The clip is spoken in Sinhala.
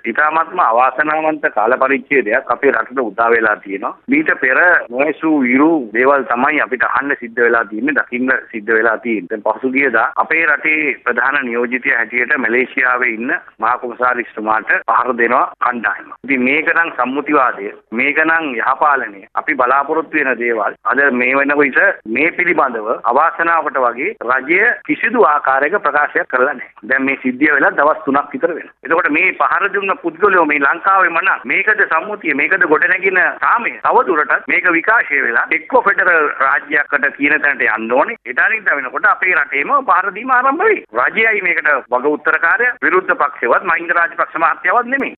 ඉතාමත්ම අවාසනාවන්ත කාල පරිච්ඡේදයක් අපේ රටට උදා වෙලා තියෙනවා. මීට පෙර නොඇසූ ඉරු දේවල් තමයි අපිට අහන්න සිද්ධ වෙලා තියෙන්නේ, දකින්න සිද්ධ වෙලා තියෙන්නේ. දැන් පසුගියදා අපේ රටේ ප්‍රධාන නියෝජිතයා හැටියට මැලේසියාවේ ඉන්න මහා කොමසාරිස්තුමාට පහර දෙනවා කණ්ඩායම. ඉතින් මේක නම් සම්මුතිවාදය, මේක නම් යහපාලනය. අපි බලාපොරොත්තු වෙන දේවල් අද මේ වෙනකොට මේ පිළිබඳව අවාසනාවට වගේ රජය කිසිදු ආකාරයක ප්‍රකාශයක් කරලා නැහැ. දැන් මේ සිද්ධිය වෙලා දවස් 3ක් විතර වෙනවා. එතකොට මේ පහර දුන්න පුද්ගලයෝ මේ ලංකාවේම නම් මේකද සම්මුතිය, මේකද ගොඩනැගින සාමය. තවදුරටත් මේක විකාශය වෙලා එක්ක ෆෙඩරල් රාජ්‍යයකට කියන තැනට යන්න ඕනේ. ඊටානිට වෙනකොට අපේ රටේම පහර දීම ආරම්භ වෙයි. රජයයි මේකට වග උත්තරකාරය, විරුද්ධ පක්ෂවත් මහින්ද රාජපක්ෂ මහත්තයාවත් නෙමෙයි.